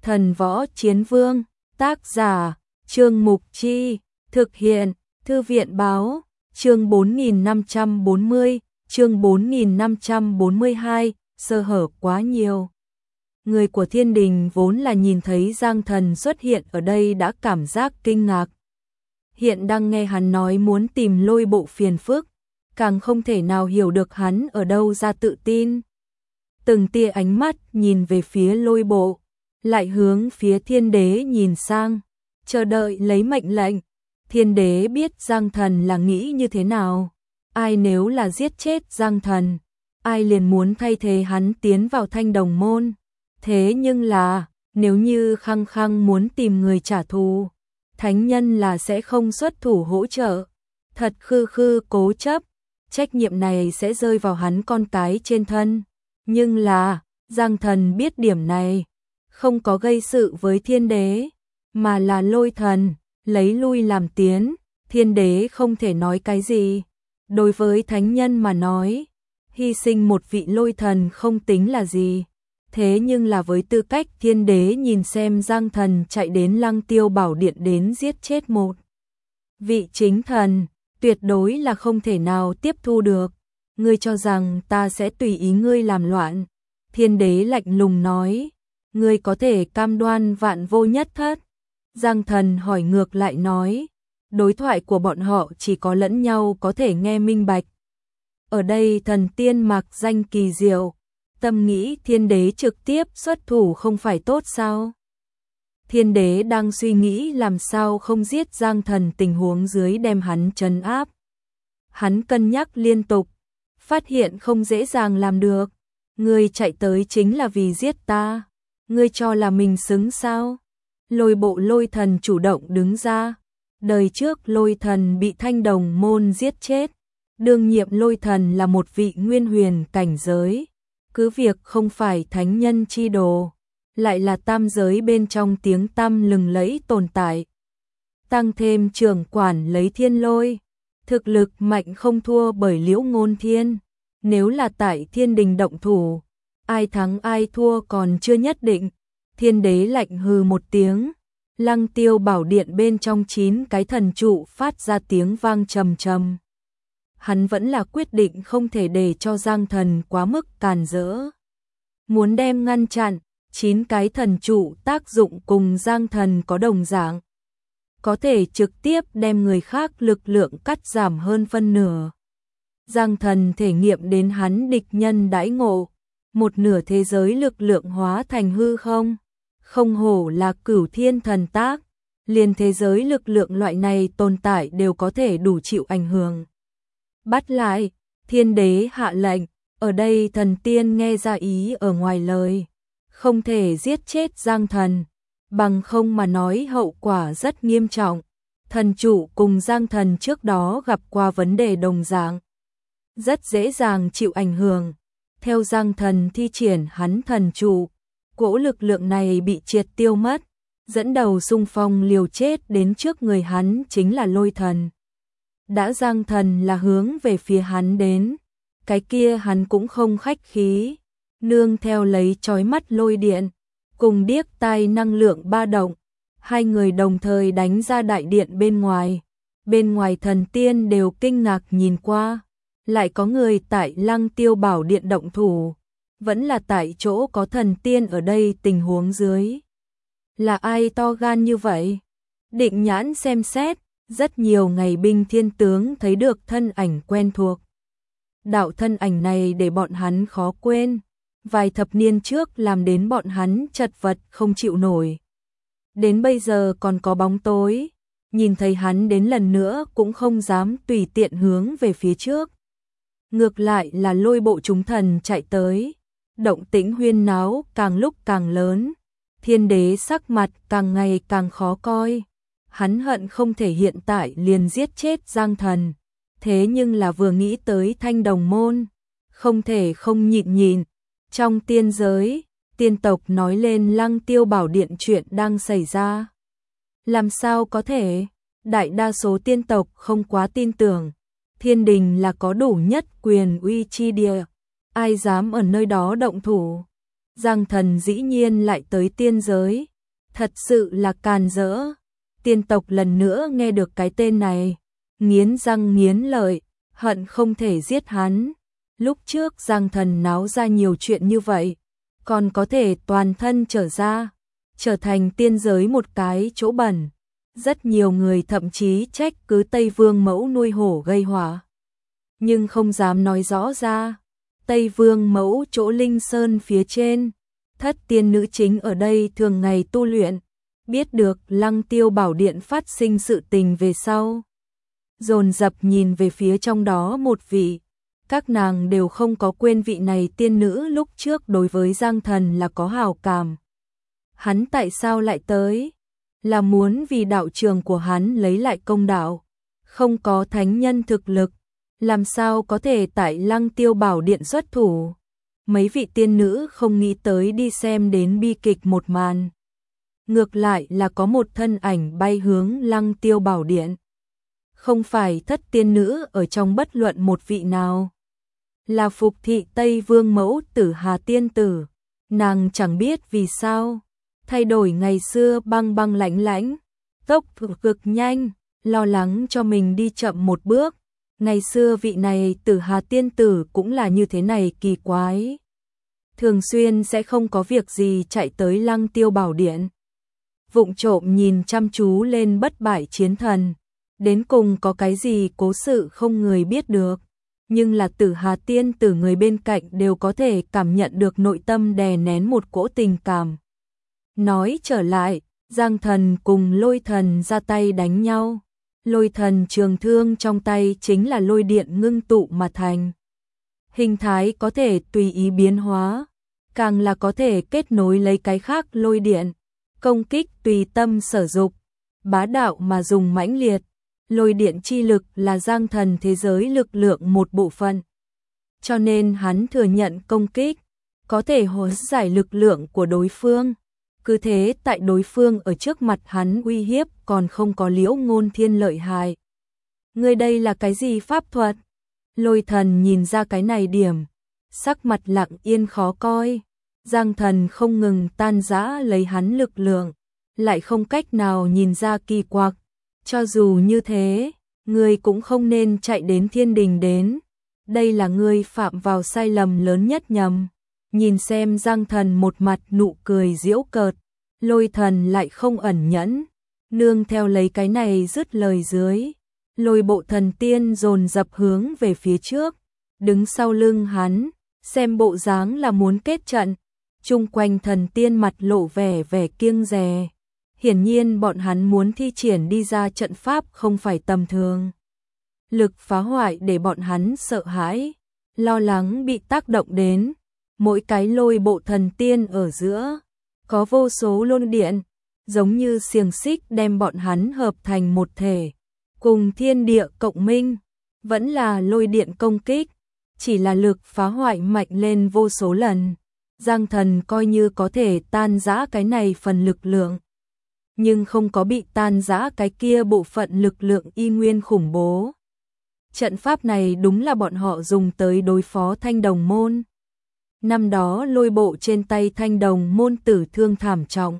Thần Võ Chiến Vương, tác giả, Trương Mục Chi, thực hiện, Thư viện Báo, chương 4540, chương 4542, sơ hở quá nhiều. Người của thiên đình vốn là nhìn thấy Giang Thần xuất hiện ở đây đã cảm giác kinh ngạc. Hiện đang nghe hắn nói muốn tìm Lôi Bộ phiền phức, càng không thể nào hiểu được hắn ở đâu ra tự tin. Từng tia ánh mắt nhìn về phía Lôi Bộ, lại hướng phía Thiên Đế nhìn sang, chờ đợi lấy mệnh lệnh. Thiên Đế biết Giang Thần là nghĩ như thế nào, ai nếu là giết chết Giang Thần, ai liền muốn thay thế hắn tiến vào Thanh Đồng môn. Thế nhưng là, nếu như khăng khăng muốn tìm người trả thù, thánh nhân là sẽ không xuất thủ hỗ trợ. Thật khư cố chấp, trách nhiệm này sẽ rơi vào hắn con cái trên thân. Nhưng là, Giang Thần biết điểm này, không có gây sự với Thiên Đế, mà là Lôi Thần, lấy lui làm tiến, Thiên Đế không thể nói cái gì. Đối với thánh nhân mà nói, hy sinh một vị Lôi Thần không tính là gì. Thế nhưng là với tư cách Thiên Đế nhìn xem Giang Thần chạy đến Lăng Tiêu Bảo Điện đến giết chết một vị chính thần, tuyệt đối là không thể nào tiếp thu được. Ngươi cho rằng ta sẽ tùy ý ngươi làm loạn? Thiên Đế lạnh lùng nói, ngươi có thể cam đoan vạn vô nhất thất? Giang Thần hỏi ngược lại nói, đối thoại của bọn họ chỉ có lẫn nhau có thể nghe minh bạch. Ở đây thần tiên mặc danh kỳ diệu, tâm nghĩ Thiên Đế trực tiếp xuất thủ không phải tốt sao? Thiên Đế đang suy nghĩ làm sao không giết Giang Thần tình huống dưới đem hắn trấn áp. Hắn cân nhắc liên tục, phát hiện không dễ dàng làm được. Ngươi chạy tới chính là vì giết ta, ngươi cho là mình xứng sao? Lôi Bộ Lôi Thần chủ động đứng ra. Đời trước Lôi Thần bị Thanh Đồng môn giết chết, đương nhiệm Lôi Thần là một vị nguyên huyền cảnh giới, cứ việc không phải thánh nhân chi đồ, lại là tam giới bên trong tiếng tăm lừng lẫy tồn tại. Tăng thêm trưởng quản lấy Thiên Lôi, thực lực mạnh không thua bởi Liễu Ngôn Thiên. Nếu là tại thiên đình động thủ, ai thắng ai thua còn chưa nhất định. Thiên Đế lạnh hừ một tiếng, Lăng Tiêu Bảo Điện bên trong 9 cái thần trụ phát ra tiếng vang trầm trầm. Hắn vẫn là quyết định không thể để cho Giang Thần quá mức càn rỡ. Muốn đem ngăn chặn, 9 cái thần trụ tác dụng cùng Giang Thần có đồng dạng, có thể trực tiếp đem người khác lực lượng cắt giảm hơn phân nửa. Giang Thần thể nghiệm đến hắn địch nhân đãi ngộ, một nửa thế giới lực lượng hóa thành hư không. Không hổ là Cửu Thiên thần tác, liền thế giới lực lượng loại này tồn tại đều có thể đủ chịu ảnh hưởng. Bắt lại, Thiên Đế hạ lệnh, ở đây thần tiên nghe ra ý ở ngoài lời, không thể giết chết Giang Thần, bằng không mà nói hậu quả rất nghiêm trọng. Thần chủ cùng Giang Thần trước đó gặp qua vấn đề đồng dạng, rất dễ dàng chịu ảnh hưởng. Theo Giang Thần thi triển hắn thần trụ, cỗ lực lượng này bị triệt tiêu mất, dẫn đầu xung phong liều chết đến trước người hắn chính là Lôi Thần. Đã Giang Thần là hướng về phía hắn đến, cái kia hắn cũng không khách khí, nương theo lấy chói mắt lôi điện, cùng điếc tai năng lượng ba động, hai người đồng thời đánh ra đại điện bên ngoài. Bên ngoài thần tiên đều kinh ngạc nhìn qua, lại có người tại Lăng Tiêu Bảo Điện động thủ, vẫn là tại chỗ có thần tiên ở đây tình huống dưới. Là ai to gan như vậy? Định nhãn xem xét, rất nhiều ngày binh thiên tướng thấy được thân ảnh quen thuộc. Đạo thân ảnh này để bọn hắn khó quên, vài thập niên trước làm đến bọn hắn chật vật không chịu nổi. Đến bây giờ còn có bóng tối, nhìn thấy hắn đến lần nữa cũng không dám tùy tiện hướng về phía trước. Ngược lại là Lôi Bộ chúng thần chạy tới, động tĩnh huyên náo càng lúc càng lớn. Thiên Đế sắc mặt càng ngày càng khó coi, hắn hận không thể hiện tại liền giết chết Giang Thần, thế nhưng là vừa nghĩ tới Thanh Đồng môn, không thể không nhịn nhìn. Trong tiên giới, tiên tộc nói lên Lăng Tiêu Bảo Điện chuyện đang xảy ra. Làm sao có thể? Đại đa số tiên tộc không quá tin tưởng, thiên đình là có đủ nhất quyền uy chi địa, ai dám ở nơi đó động thủ. Giang Thần dĩ nhiên lại tới tiên giới, Thật sự là càn rỡ. Tiên tộc lần nữa nghe được cái tên này, nghiến răng nghiến lợi, hận không thể giết hắn. Lúc trước Giang Thần náo ra nhiều chuyện như vậy, còn có thể toàn thân trở ra, trở thành tiên giới một cái chỗ bẩn. Rất nhiều người thậm chí trách cứ Tây Vương Mẫu nuôi hổ gây họa, nhưng không dám nói rõ ra. Tây Vương Mẫu chỗ Linh Sơn phía trên, thất tiên nữ chính ở đây thường ngày tu luyện, biết được Lăng Tiêu Bảo Điện phát sinh sự tình về sau, dồn dập nhìn về phía trong đó một vị. Các nàng đều không có quên vị này tiên nữ lúc trước đối với Giang Thần là có hảo cảm. Hắn tại sao lại tới? Là muốn vì đạo trường của hắn lấy lại công đạo. Không có thánh nhân thực lực, làm sao có thể tại Lăng Tiêu Bảo Điện xuất thủ? Mấy vị tiên nữ không nghĩ tới đi xem đến bi kịch một màn. Ngược lại là có một thân ảnh bay hướng Lăng Tiêu Bảo Điện. Không phải thất tiên nữ ở trong bất luận một vị nào, là Phục Thị Tây Vương Mẫu Tử Hà tiên tử. Nàng chẳng biết vì sao thay đổi ngày xưa băng băng lãnh lãnh, tốc cực nhanh, lo lắng cho mình đi chậm một bước. Ngày xưa vị này Tử Hà tiên tử cũng là như thế này kỳ quái, thường xuyên sẽ không có việc gì chạy tới Lăng Tiêu Bảo Điện, vụng trộm nhìn chăm chú lên bất bại chiến thần. Đến cùng có cái gì cố sự không người biết được, nhưng là Tử Hà tiên tử người bên cạnh đều có thể cảm nhận được nội tâm đè nén một cỗ tình cảm. Nói trở lại, Giang Thần cùng Lôi Thần ra tay đánh nhau. Lôi Thần trường thương trong tay chính là lôi điện ngưng tụ mà thành. Hình thái có thể tùy ý biến hóa, càng là có thể kết nối lấy cái khác lôi điện, công kích tùy tâm sở dục, bá đạo mà dùng mãnh liệt. Lôi điện chi lực là Giang Thần thế giới lực lượng một bộ phận, cho nên hắn thừa nhận công kích, có thể hóa giải lực lượng của đối phương. Cứ thế tại đối phương ở trước mặt hắn uy hiếp còn không có Liễu Ngôn Thiên lợi hại. Người đây là cái gì pháp thuật? Lôi Thần nhìn ra cái này điểm, sắc mặt lặng yên khó coi. Giang Thần không ngừng tan rã lấy hắn lực lượng, lại không cách nào nhìn ra kỳ quặc. Cho dù như thế, ngươi cũng không nên chạy đến thiên đình đến. Đây là ngươi phạm vào sai lầm lớn nhất nhầm. Nhìn xem Giang Thần một mặt nụ cười giễu cợt, Lôi Thần lại không ẩn nhẫn. Nương theo lấy cái này dứt lời dưới, lôi bộ thần tiên dồn dập hướng về phía trước, đứng sau lưng hắn, xem bộ dáng là muốn kết trận. Chung quanh thần tiên mặt lộ vẻ kiêng dè. Hiển nhiên bọn hắn muốn thi triển đi ra trận pháp không phải tầm thường. Lực phá hoại để bọn hắn sợ hãi, lo lắng bị tác động đến. Mỗi cái lôi bộ thần tiên ở giữa, có vô số lôi điện, giống như xiềng xích đem bọn hắn hợp thành một thể. Cùng thiên địa cộng minh, vẫn là lôi điện công kích, chỉ là lực phá hoại mạnh lên vô số lần. Giang Thần coi như có thể tan rã cái này phần lực lượng, nhưng không có bị tan rã cái kia bộ phận lực lượng y nguyên khủng bố. Trận pháp này đúng là bọn họ dùng tới đối phó Thanh Đồng môn. Năm đó lôi bộ trên tay Thanh Đồng môn tử thương thảm trọng.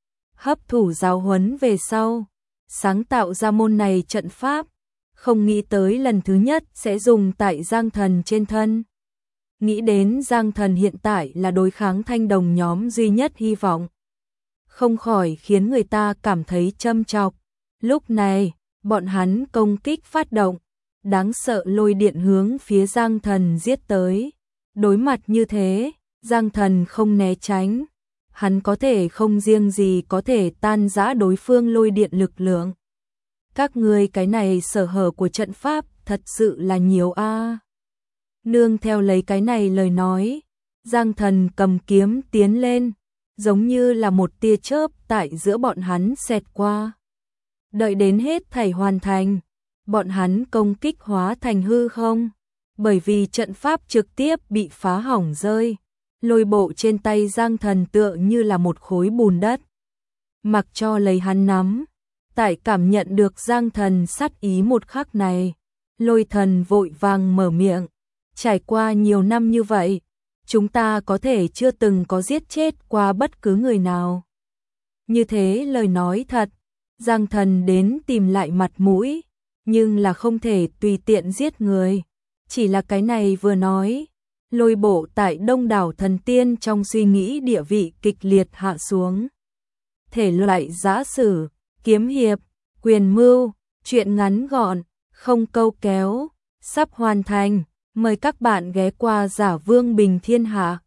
Hấp thụ giáo huấn về sau, sáng tạo ra môn này trận pháp, không nghĩ tới lần thứ nhất sẽ dùng tại Giang Thần trên thân. Nghĩ đến Giang Thần hiện tại là đối kháng Thanh Đồng nhóm duy nhất hy vọng, không khỏi khiến người ta cảm thấy châm chọc. Lúc này, bọn hắn công kích phát động, đáng sợ lôi điện hướng phía Giang Thần giết tới. Đối mặt như thế, Giang Thần không né tránh, hắn có thể không riêng gì có thể tan rã đối phương lôi điện lực lượng. Các ngươi cái này sở hở của trận pháp thật sự là nhiều a. Nương theo lấy cái này lời nói, Giang Thần cầm kiếm tiến lên, giống như là một tia chớp tại giữa bọn hắn xẹt qua. Đợi đến hết thảy hoàn thành, bọn hắn công kích hóa thành hư không, bởi vì trận pháp trực tiếp bị phá hỏng rơi. Lôi bộ trên tay Giang Thần tựa như là một khối bùn đất, mặc cho lấy hắn nắm. Tại cảm nhận được Giang Thần sát ý một khắc này, Lôi Thần vội vàng mở miệng. Trải qua nhiều năm như vậy, chúng ta có thể chưa từng có giết chết qua bất cứ người nào. như thế lời nói thật, Giang Thần đến tìm lại mặt mũi, nhưng là không thể tùy tiện giết người. Chỉ là cái này vừa nói, Lôi Bộ tại đông đảo thần tiên trong suy nghĩ địa vị kịch liệt hạ xuống. Thể loại giã sử, kiếm hiệp, quyền mưu, truyện ngắn gọn, không câu kéo, sắp hoàn thành. Mời các bạn ghé qua Giả Vương Bình Thiên Hạ.